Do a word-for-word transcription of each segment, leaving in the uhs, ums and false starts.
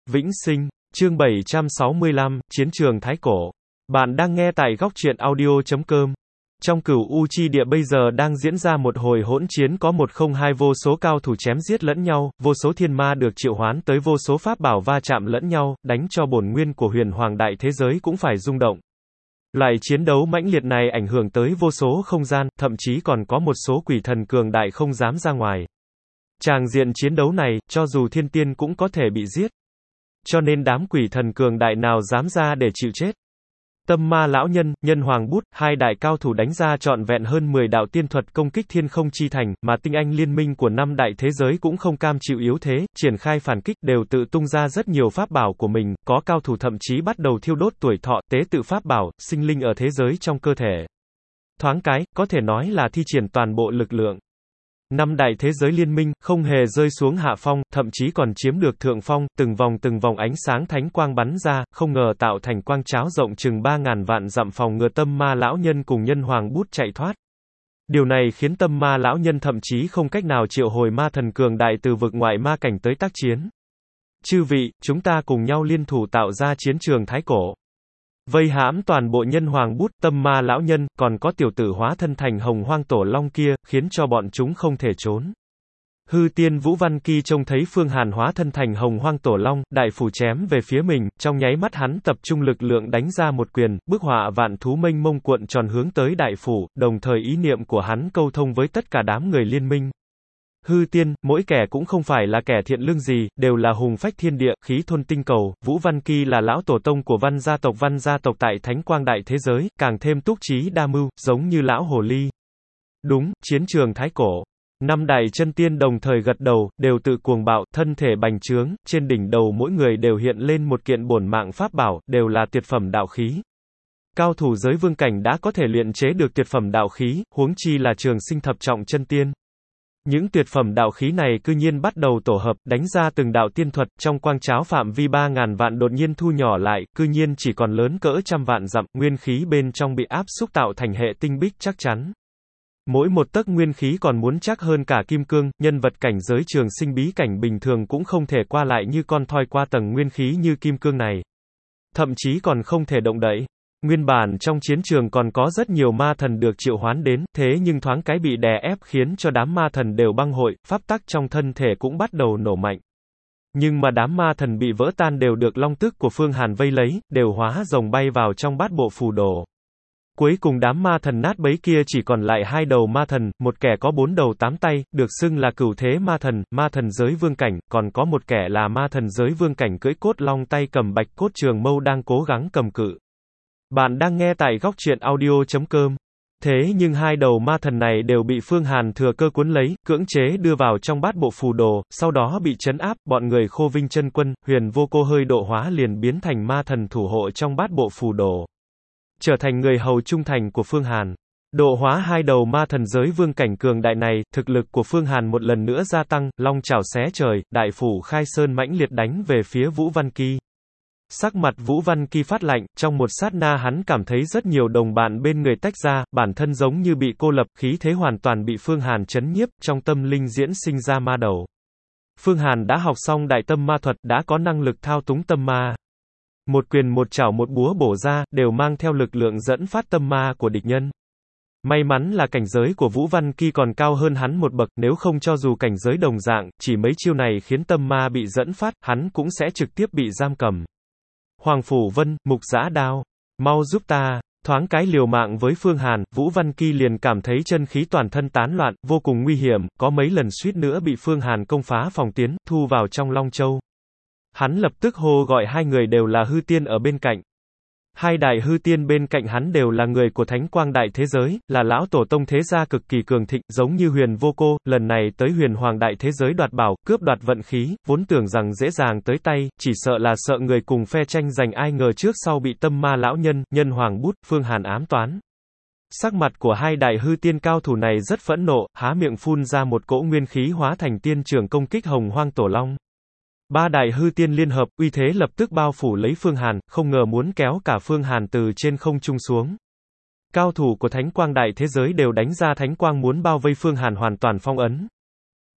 Vĩnh Sinh, chương bảy trăm sáu mươi lăm, Chiến trường Thái Cổ. Bạn đang nghe tại góc truyện audio chấm com. Trong Cửu U chi địa bây giờ đang diễn ra một hồi hỗn chiến có một không hai vô số cao thủ chém giết lẫn nhau, vô số thiên ma được triệu hoán tới vô số pháp bảo va chạm lẫn nhau, đánh cho bổn nguyên của huyền hoàng đại thế giới cũng phải rung động. Loại chiến đấu mãnh liệt này ảnh hưởng tới vô số không gian, thậm chí còn có một số quỷ thần cường đại không dám ra ngoài. Tràng diện chiến đấu này, cho dù thiên tiên cũng có thể bị giết. Cho nên đám quỷ thần cường đại nào dám ra để chịu chết. Tâm ma lão nhân, nhân hoàng bút, hai đại cao thủ đánh ra trọn vẹn hơn mười đạo tiên thuật công kích thiên không chi thành, mà tinh anh liên minh của năm đại thế giới cũng không cam chịu yếu thế, triển khai phản kích, đều tự tung ra rất nhiều pháp bảo của mình, có cao thủ thậm chí bắt đầu thiêu đốt tuổi thọ, tế tự pháp bảo, sinh linh ở thế giới trong cơ thể. Thoáng cái, có thể nói là thi triển toàn bộ lực lượng. Năm đại thế giới liên minh, không hề rơi xuống hạ phong, thậm chí còn chiếm được thượng phong, từng vòng từng vòng ánh sáng thánh quang bắn ra, không ngờ tạo thành quang cháo rộng chừng ba ngàn vạn dặm phòng ngừa tâm ma lão nhân cùng nhân hoàng bút chạy thoát. Điều này khiến tâm ma lão nhân thậm chí không cách nào triệu hồi ma thần cường đại từ vực ngoại ma cảnh tới tác chiến. Chư vị, chúng ta cùng nhau liên thủ tạo ra chiến trường Thái Cổ. Vây hãm toàn bộ nhân hoàng bút, tâm ma lão nhân, còn có tiểu tử hóa thân thành hồng hoang tổ long kia, khiến cho bọn chúng không thể trốn. Hư tiên Vũ Văn Kỳ trông thấy Phương Hàn hóa thân thành hồng hoang tổ long, đại phủ chém về phía mình, trong nháy mắt hắn tập trung lực lượng đánh ra một quyền, bức họa vạn thú mênh mông cuộn tròn hướng tới đại phủ, đồng thời ý niệm của hắn câu thông với tất cả đám người liên minh. Hư tiên, mỗi kẻ cũng không phải là kẻ thiện lương gì, đều là hùng phách thiên địa, khí thôn tinh cầu, Vũ Văn Kỳ là lão tổ tông của văn gia tộc văn gia tộc tại Thánh Quang Đại thế giới, càng thêm túc trí đa mưu, giống như lão hồ ly. Đúng, chiến trường Thái Cổ. Năm đại chân tiên đồng thời gật đầu, đều tự cuồng bạo, thân thể bành trướng, trên đỉnh đầu mỗi người đều hiện lên một kiện bổn mạng pháp bảo, đều là tuyệt phẩm đạo khí. Cao thủ giới vương cảnh đã có thể luyện chế được tuyệt phẩm đạo khí, huống chi là trường sinh thập trọng chân tiên. Những tuyệt phẩm đạo khí này cư nhiên bắt đầu tổ hợp, đánh ra từng đạo tiên thuật, trong quang cháo phạm vi ba ngàn vạn đột nhiên thu nhỏ lại, cư nhiên chỉ còn lớn cỡ trăm vạn dặm, nguyên khí bên trong bị áp xúc tạo thành hệ tinh bích chắc chắn. Mỗi một tấc nguyên khí còn muốn chắc hơn cả kim cương, nhân vật cảnh giới trường sinh bí cảnh bình thường cũng không thể qua lại như con thoi qua tầng nguyên khí như kim cương này. Thậm chí còn không thể động đậy. Nguyên bản trong chiến trường còn có rất nhiều ma thần được triệu hoán đến, thế nhưng thoáng cái bị đè ép khiến cho đám ma thần đều băng hội, pháp tắc trong thân thể cũng bắt đầu nổ mạnh. Nhưng mà đám ma thần bị vỡ tan đều được long tức của Phương Hàn vây lấy, đều hóa rồng bay vào trong bát bộ phù đồ. Cuối cùng đám ma thần nát bấy kia chỉ còn lại hai đầu ma thần, một kẻ có bốn đầu tám tay, được xưng là cửu thế ma thần, ma thần giới vương cảnh, còn có một kẻ là ma thần giới vương cảnh cưỡi cốt long tay cầm bạch cốt trường mâu đang cố gắng cầm cự. Bạn đang nghe tại góc truyện audio chấm com. Thế nhưng hai đầu ma thần này đều bị Phương Hàn thừa cơ cuốn lấy, cưỡng chế đưa vào trong bát bộ phù đồ, sau đó bị trấn áp, bọn người Khô Vinh chân quân, Huyền Vô Cô hơi độ hóa liền biến thành ma thần thủ hộ trong bát bộ phù đồ. Trở thành người hầu trung thành của Phương Hàn. Độ hóa hai đầu ma thần giới vương cảnh cường đại này, thực lực của Phương Hàn một lần nữa gia tăng, long chảo xé trời, đại phủ khai sơn mãnh liệt đánh về phía Vũ Văn Kỳ. Sắc mặt Vũ Văn Kỳ phát lạnh, trong một sát na hắn cảm thấy rất nhiều đồng bạn bên người tách ra, bản thân giống như bị cô lập, khí thế hoàn toàn bị Phương Hàn chấn nhiếp, trong tâm linh diễn sinh ra ma đầu. Phương Hàn đã học xong đại tâm ma thuật, đã có năng lực thao túng tâm ma. Một quyền một chảo một búa bổ ra, đều mang theo lực lượng dẫn phát tâm ma của địch nhân. May mắn là cảnh giới của Vũ Văn Kỳ còn cao hơn hắn một bậc, nếu không cho dù cảnh giới đồng dạng, chỉ mấy chiêu này khiến tâm ma bị dẫn phát, hắn cũng sẽ trực tiếp bị giam cầm. Hoàng Phủ Vân, Mục Giã Đao, mau giúp ta, thoáng cái liều mạng với Phương Hàn, Vũ Văn Kỳ liền cảm thấy chân khí toàn thân tán loạn, vô cùng nguy hiểm, có mấy lần suýt nữa bị Phương Hàn công phá phòng tiến, thu vào trong Long Châu. Hắn lập tức hô gọi hai người đều là hư tiên ở bên cạnh. Hai đại hư tiên bên cạnh hắn đều là người của Thánh Quang Đại thế giới, là lão tổ tông thế gia cực kỳ cường thịnh, giống như Huyền Vô Cô, lần này tới Huyền Hoàng Đại thế giới đoạt bảo, cướp đoạt vận khí, vốn tưởng rằng dễ dàng tới tay, chỉ sợ là sợ người cùng phe tranh giành, ai ngờ trước sau bị tâm ma lão nhân, nhân hoàng bút, Phương Hàn ám toán. Sắc mặt của hai đại hư tiên cao thủ này rất phẫn nộ, há miệng phun ra một cỗ nguyên khí hóa thành tiên trường công kích hồng hoang tổ long. Ba đại hư tiên liên hợp, uy thế lập tức bao phủ lấy Phương Hàn, không ngờ muốn kéo cả Phương Hàn từ trên không trung xuống. Cao thủ của Thánh Quang Đại thế giới đều đánh ra thánh quang muốn bao vây Phương Hàn hoàn toàn phong ấn.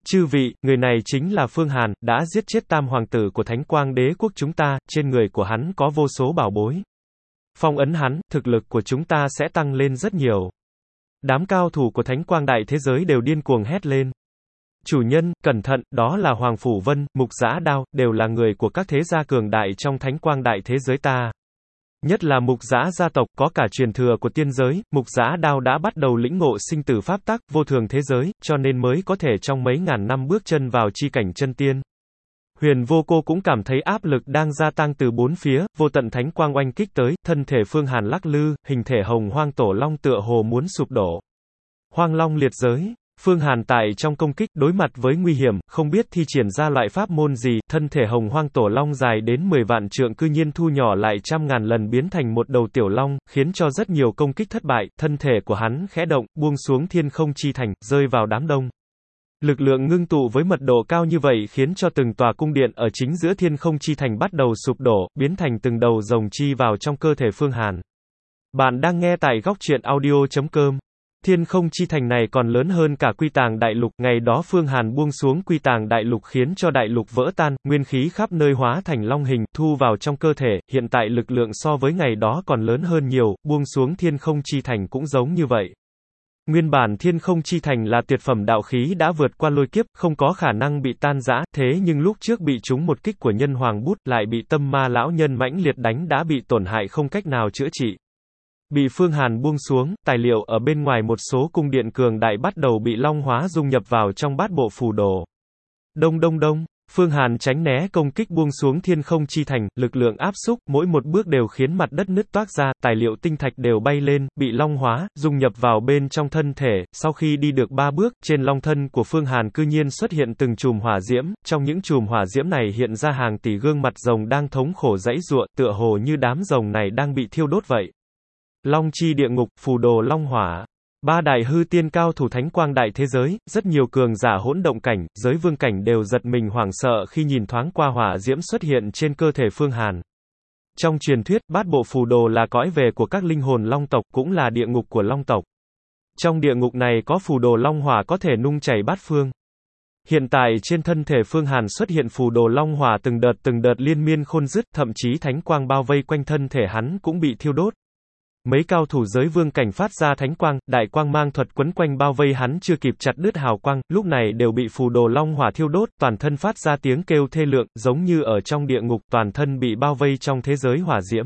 Chư vị, người này chính là Phương Hàn, đã giết chết tam hoàng tử của Thánh Quang Đế quốc chúng ta, trên người của hắn có vô số bảo bối. Phong ấn hắn, thực lực của chúng ta sẽ tăng lên rất nhiều. Đám cao thủ của Thánh Quang Đại Thế Giới đều điên cuồng hét lên. Chủ nhân, cẩn thận, đó là Hoàng Phủ Vân, Mục Giã Đao, đều là người của các thế gia cường đại trong Thánh Quang Đại Thế Giới ta. Nhất là Mục Giã gia tộc, có cả truyền thừa của tiên giới, Mục Giã Đao đã bắt đầu lĩnh ngộ sinh tử pháp tắc, vô thường thế giới, cho nên mới có thể trong mấy ngàn năm bước chân vào chi cảnh chân tiên. Huyền Vô Cô cũng cảm thấy áp lực đang gia tăng từ bốn phía, vô tận thánh quang oanh kích tới, thân thể Phương Hàn lắc lư, hình thể Hồng Hoang Tổ Long tựa hồ muốn sụp đổ. Hoang Long liệt giới. Phương Hàn tại trong công kích, đối mặt với nguy hiểm, không biết thi triển ra loại pháp môn gì, thân thể Hồng Hoang Tổ Long dài đến mười vạn trượng cư nhiên thu nhỏ lại trăm ngàn lần biến thành một đầu tiểu long, khiến cho rất nhiều công kích thất bại, thân thể của hắn khẽ động, buông xuống thiên không chi thành, rơi vào đám đông. Lực lượng ngưng tụ với mật độ cao như vậy khiến cho từng tòa cung điện ở chính giữa thiên không chi thành bắt đầu sụp đổ, biến thành từng đầu rồng chi vào trong cơ thể Phương Hàn. Bạn đang nghe tại góc truyện audio chấm com. Thiên không chi thành này còn lớn hơn cả Quy Tàng Đại Lục, ngày đó Phương Hàn buông xuống Quy Tàng Đại Lục khiến cho đại lục vỡ tan, nguyên khí khắp nơi hóa thành long hình, thu vào trong cơ thể, hiện tại lực lượng so với ngày đó còn lớn hơn nhiều, buông xuống thiên không chi thành cũng giống như vậy. Nguyên bản thiên không chi thành là tuyệt phẩm đạo khí đã vượt qua lôi kiếp, không có khả năng bị tan rã, thế nhưng lúc trước bị trúng một kích của nhân hoàng bút, lại bị tâm ma lão nhân mãnh liệt đánh đã bị tổn hại không cách nào chữa trị. Bị Phương Hàn buông xuống, tài liệu ở bên ngoài một số cung điện cường đại bắt đầu bị long hóa dung nhập vào trong bát bộ phù đồ. Đông đông đông, Phương Hàn tránh né công kích buông xuống thiên không chi thành, lực lượng áp xúc, mỗi một bước đều khiến mặt đất nứt toác ra, tài liệu tinh thạch đều bay lên, bị long hóa, dung nhập vào bên trong thân thể, sau khi đi được ba bước, trên long thân của Phương Hàn cư nhiên xuất hiện từng chùm hỏa diễm, trong những chùm hỏa diễm này hiện ra hàng tỷ gương mặt rồng đang thống khổ giãy giụa, tựa hồ như đám rồng này đang bị thiêu đốt vậy. Long chi địa ngục, phù đồ long hỏa. Ba đại hư tiên cao thủ Thánh Quang Đại Thế Giới, rất nhiều cường giả hỗn động cảnh, giới vương cảnh đều giật mình hoảng sợ khi nhìn thoáng qua hỏa diễm xuất hiện trên cơ thể Phương Hàn. Trong truyền thuyết, bát bộ phù đồ là cõi về của các linh hồn long tộc, cũng là địa ngục của long tộc. Trong địa ngục này có phù đồ long hỏa có thể nung chảy bát phương. Hiện tại trên thân thể Phương Hàn xuất hiện phù đồ long hỏa từng đợt từng đợt liên miên khôn dứt, thậm chí thánh quang bao vây quanh thân thể hắn cũng bị thiêu đốt. Mấy cao thủ giới vương cảnh phát ra thánh quang, đại quang mang thuật quấn quanh bao vây hắn chưa kịp chặt đứt hào quang, lúc này đều bị phù đồ long hỏa thiêu đốt, toàn thân phát ra tiếng kêu thê lượng, giống như ở trong địa ngục, toàn thân bị bao vây trong thế giới hỏa diễm.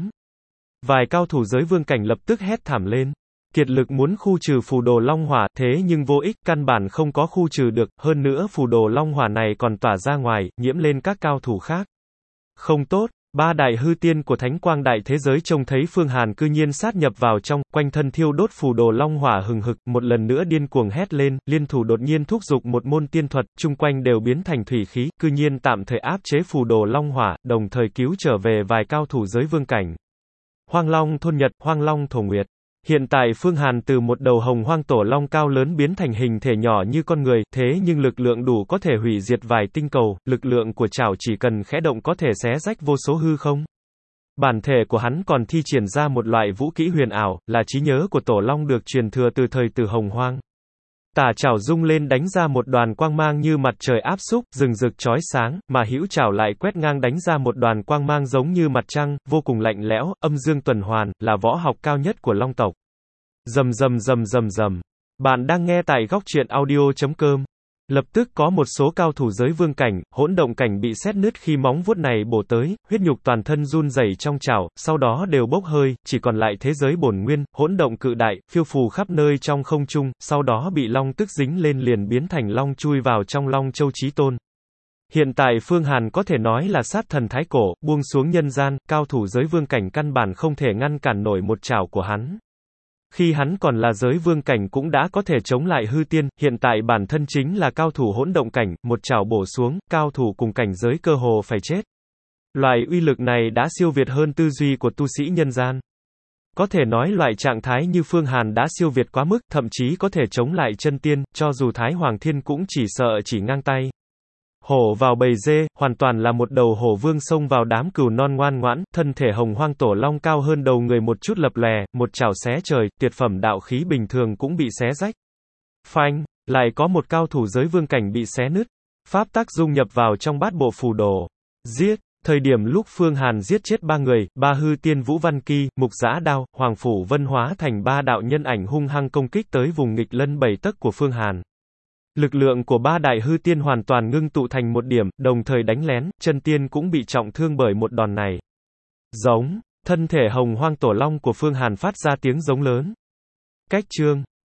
Vài cao thủ giới vương cảnh lập tức hét thảm lên. Kiệt lực muốn khu trừ phù đồ long hỏa, thế nhưng vô ích, căn bản không có khu trừ được, hơn nữa phù đồ long hỏa này còn tỏa ra ngoài, nhiễm lên các cao thủ khác. Không tốt. Ba đại hư tiên của Thánh Quang Đại Thế Giới trông thấy Phương Hàn cư nhiên sát nhập vào trong, quanh thân thiêu đốt phù đồ long hỏa hừng hực, một lần nữa điên cuồng hét lên, liên thủ đột nhiên thúc giục một môn tiên thuật, chung quanh đều biến thành thủy khí, cư nhiên tạm thời áp chế phù đồ long hỏa, đồng thời cứu trở về vài cao thủ giới vương cảnh. Hoang Long thôn Nhật, Hoang Long thổ nguyệt. Hiện tại Phương Hàn từ một đầu hồng hoang tổ long cao lớn biến thành hình thể nhỏ như con người, thế nhưng lực lượng đủ có thể hủy diệt vài tinh cầu, lực lượng của chảo chỉ cần khẽ động có thể xé rách vô số hư không. Bản thể của hắn còn thi triển ra một loại vũ kỹ huyền ảo, là trí nhớ của tổ long được truyền thừa từ thời từ hồng hoang. Tả chảo rung lên đánh ra một đoàn quang mang như mặt trời áp xúc, rừng rực chói sáng, mà hữu chảo lại quét ngang đánh ra một đoàn quang mang giống như mặt trăng, vô cùng lạnh lẽo, âm dương tuần hoàn, là võ học cao nhất của long tộc. Rầm rầm rầm rầm rầm. Bạn đang nghe tại góc truyện audio chấm com. Lập tức có một số cao thủ giới vương cảnh, hỗn động cảnh bị sét nứt khi móng vuốt này bổ tới, huyết nhục toàn thân run rẩy trong chảo, sau đó đều bốc hơi, chỉ còn lại thế giới bổn nguyên, hỗn động cự đại, phiêu phù khắp nơi trong không trung, sau đó bị long tức dính lên liền biến thành long chui vào trong Long Châu Chí Tôn. Hiện tại Phương Hàn có thể nói là sát thần thái cổ, buông xuống nhân gian, cao thủ giới vương cảnh căn bản không thể ngăn cản nổi một chảo của hắn. Khi hắn còn là giới vương cảnh cũng đã có thể chống lại hư tiên, hiện tại bản thân chính là cao thủ hỗn động cảnh, một chảo bổ xuống, cao thủ cùng cảnh giới cơ hồ phải chết. Loại uy lực này đã siêu việt hơn tư duy của tu sĩ nhân gian. Có thể nói loại trạng thái như Phương Hàn đã siêu việt quá mức, thậm chí có thể chống lại chân tiên, cho dù Thái Hoàng Thiên cũng chỉ sợ chỉ ngang tay. Hổ vào bầy dê, hoàn toàn là một đầu hổ vương xông vào đám cừu non ngoan ngoãn, thân thể hồng hoang tổ long cao hơn đầu người một chút lập lòe, một chảo xé trời, tuyệt phẩm đạo khí bình thường cũng bị xé rách. Phanh, Lại có một cao thủ giới vương cảnh bị xé nứt. Pháp tắc dung nhập vào trong bát bộ phù đồ. Giết. Thời điểm lúc Phương Hàn giết chết ba người, ba hư tiên Vũ Văn Kỳ, Mục Giã Đao, Hoàng Phủ Vân hóa thành ba đạo nhân ảnh hung hăng công kích tới vùng nghịch lân bảy tấc của Phương Hàn. Lực lượng của ba đại hư tiên hoàn toàn ngưng tụ thành một điểm, đồng thời đánh lén, chân tiên cũng bị trọng thương bởi một đòn này. Giống. Thân thể hồng hoang tổ long của Phương Hàn phát ra tiếng giống lớn. Cách chương.